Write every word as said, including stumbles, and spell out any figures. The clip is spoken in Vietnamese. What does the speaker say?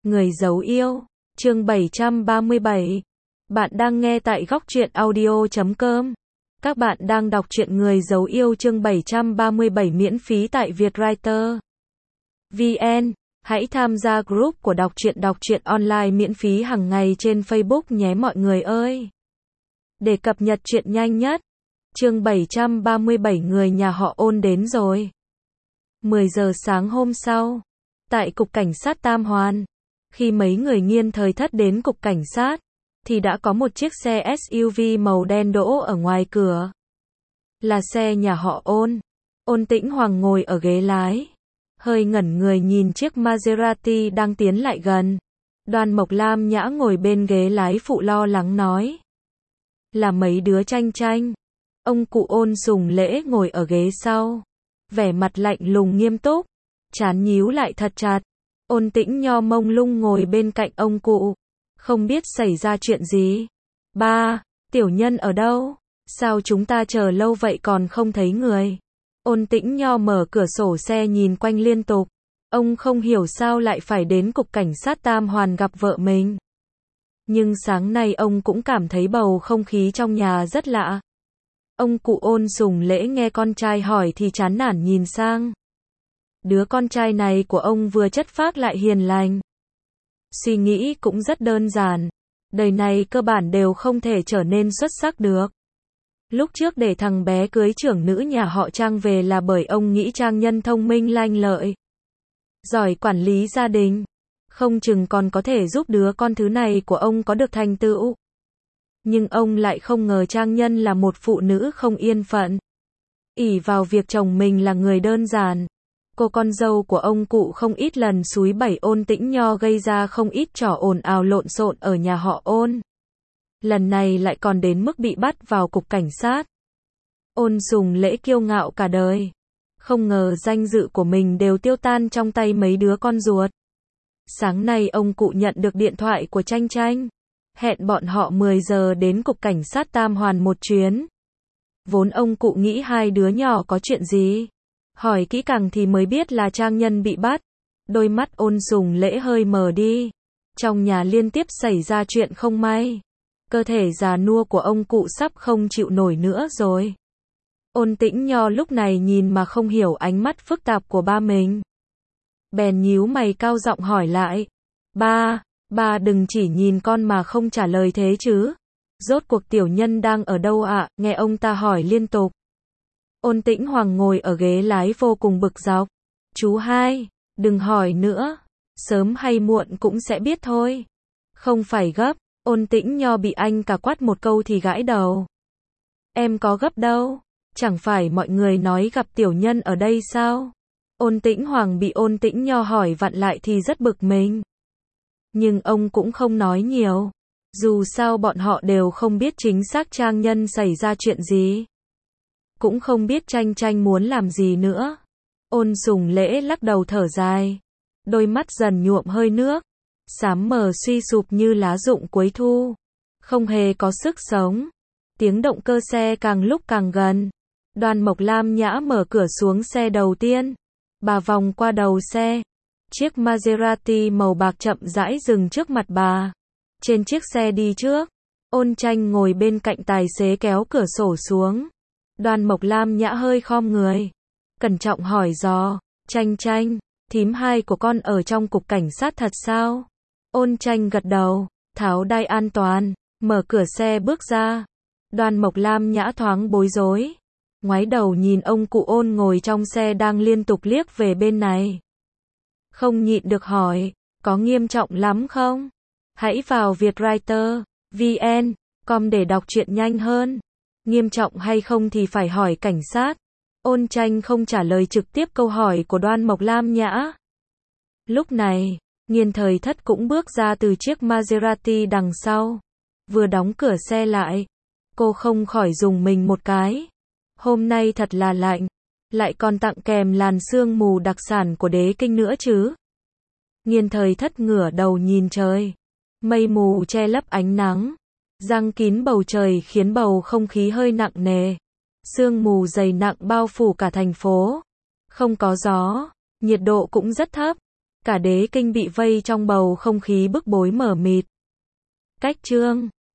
Người dấu yêu, chương bảy trăm ba mươi bảy. Bạn đang nghe tại góc truyện audio chấm com. Các bạn đang đọc truyện Người dấu yêu chương bảy trăm ba mươi bảy miễn phí tại Vietwriter vê en. Hãy tham gia group của đọc truyện đọc truyện online miễn phí hàng ngày trên Facebook nhé mọi người ơi. Để cập nhật truyện nhanh nhất. Chương bảy trăm ba mươi bảy người nhà họ Ôn đến rồi. mười giờ sáng hôm sau, tại cục cảnh sát Tam Hoàn, khi mấy người Nghiên Thời Thất đến cục cảnh sát, thì đã có một chiếc xe ét u vê màu đen đỗ ở ngoài cửa. Là xe nhà họ Ôn. Ôn Tĩnh Hoàng ngồi ở ghế lái, hơi ngẩn người nhìn chiếc Maserati đang tiến lại gần. Đoan Mộc Lam Nhã ngồi bên ghế lái phụ lo lắng nói. Là mấy đứa tranh tranh. Ông cụ Ôn Sùng Lễ ngồi ở ghế sau, vẻ mặt lạnh lùng nghiêm túc, trán nhíu lại thật chặt. Ôn Tĩnh Nho mông lung ngồi bên cạnh ông cụ, không biết xảy ra chuyện gì. Ba, tiểu nhân ở đâu? Sao chúng ta chờ lâu vậy còn không thấy người? Ôn Tĩnh Nho mở cửa sổ xe nhìn quanh liên tục. Ông không hiểu sao lại phải đến cục cảnh sát Tam Hoàn gặp vợ mình. Nhưng sáng nay ông cũng cảm thấy bầu không khí trong nhà rất lạ. Ông cụ Ôn Sùng Lễ nghe con trai hỏi thì chán nản nhìn sang. Đứa con trai này của ông vừa chất phác lại hiền lành. Suy nghĩ cũng rất đơn giản. Đời này cơ bản đều không thể trở nên xuất sắc được. Lúc trước để thằng bé cưới trưởng nữ nhà họ Trang về là bởi ông nghĩ Trang nhân thông minh lanh lợi, giỏi quản lý gia đình, không chừng còn có thể giúp đứa con thứ này của ông có được thành tựu. Nhưng ông lại không ngờ Trang nhân là một phụ nữ không yên phận, ỷ vào việc chồng mình là người đơn giản. Cô con dâu của ông cụ không ít lần xúi bẩy Ôn Tĩnh Nho gây ra không ít trò ồn ào lộn xộn ở nhà họ Ôn. Lần này lại còn đến mức bị bắt vào cục cảnh sát. Ôn Sùng Lễ kiêu ngạo cả đời, không ngờ danh dự của mình đều tiêu tan trong tay mấy đứa con ruột. Sáng nay ông cụ nhận được điện thoại của Tranh Tranh, hẹn bọn họ mười giờ đến cục cảnh sát Tam Hoàn một chuyến. Vốn ông cụ nghĩ hai đứa nhỏ có chuyện gì, hỏi kỹ càng thì mới biết là Trang nhân bị bắt. Đôi mắt Ôn Sùng Lễ hơi mờ đi. Trong nhà liên tiếp xảy ra chuyện không may. Cơ thể già nua của ông cụ sắp không chịu nổi nữa rồi. Ôn Tĩnh Nho lúc này nhìn mà không hiểu ánh mắt phức tạp của ba mình. Bèn nhíu mày cao giọng hỏi lại. Ba, ba đừng chỉ nhìn con mà không trả lời thế chứ. Rốt cuộc tiểu nhân đang ở đâu ạ? Nghe ông ta hỏi liên tục. Ôn Tĩnh Hoàng ngồi ở ghế lái vô cùng bực dọc. Chú hai, đừng hỏi nữa. Sớm hay muộn cũng sẽ biết thôi. Không phải gấp. Ôn Tĩnh Nho bị anh cả quát một câu thì gãi đầu. Em có gấp đâu. Chẳng phải mọi người nói gặp tiểu nhân ở đây sao? Ôn Tĩnh Hoàng bị Ôn Tĩnh Nho hỏi vặn lại thì rất bực mình. Nhưng ông cũng không nói nhiều. Dù sao bọn họ đều không biết chính xác Trang nhân xảy ra chuyện gì. Cũng không biết Tranh Tranh muốn làm gì nữa. Ôn Sùng Lễ lắc đầu thở dài. Đôi mắt dần nhuộm hơi nước. Xám mờ suy sụp như lá rụng cuối thu. Không hề có sức sống. Tiếng động cơ xe càng lúc càng gần. Đoan Mộc Lam Nhã mở cửa xuống xe đầu tiên. Bà vòng qua đầu xe. Chiếc Maserati màu bạc chậm rãi dừng trước mặt bà. Trên chiếc xe đi trước, Ôn Tranh ngồi bên cạnh tài xế kéo cửa sổ xuống. Đoan Mộc Lam Nhã hơi khom người, cẩn trọng hỏi dò. Tranh Tranh, thím hai của con ở trong cục cảnh sát thật sao? Ôn Tranh gật đầu, tháo đai an toàn, mở cửa xe bước ra. Đoan Mộc Lam Nhã thoáng bối rối, ngoái đầu nhìn ông cụ Ôn ngồi trong xe đang liên tục liếc về bên này. Không nhịn được hỏi, có nghiêm trọng lắm không? Hãy vào Vietwriter vê en com để đọc truyện nhanh hơn. Nghiêm trọng hay không thì phải hỏi cảnh sát. Ôn Tranh không trả lời trực tiếp câu hỏi của Đoan Mộc Lam Nhã. Lúc này, Nghiên Thời Thất cũng bước ra từ chiếc Maserati đằng sau. Vừa đóng cửa xe lại, cô không khỏi rùng mình một cái. Hôm nay thật là lạnh, lại còn tặng kèm làn sương mù đặc sản của Đế Kinh nữa chứ. Nghiên Thời Thất ngửa đầu nhìn trời. Mây mù che lấp ánh nắng, giăng kín bầu trời khiến bầu không khí hơi nặng nề. Sương mù dày nặng bao phủ cả thành phố. Không có gió, nhiệt độ cũng rất thấp. Cả đế kinh bị vây trong bầu không khí bức bối mờ mịt. Cách chương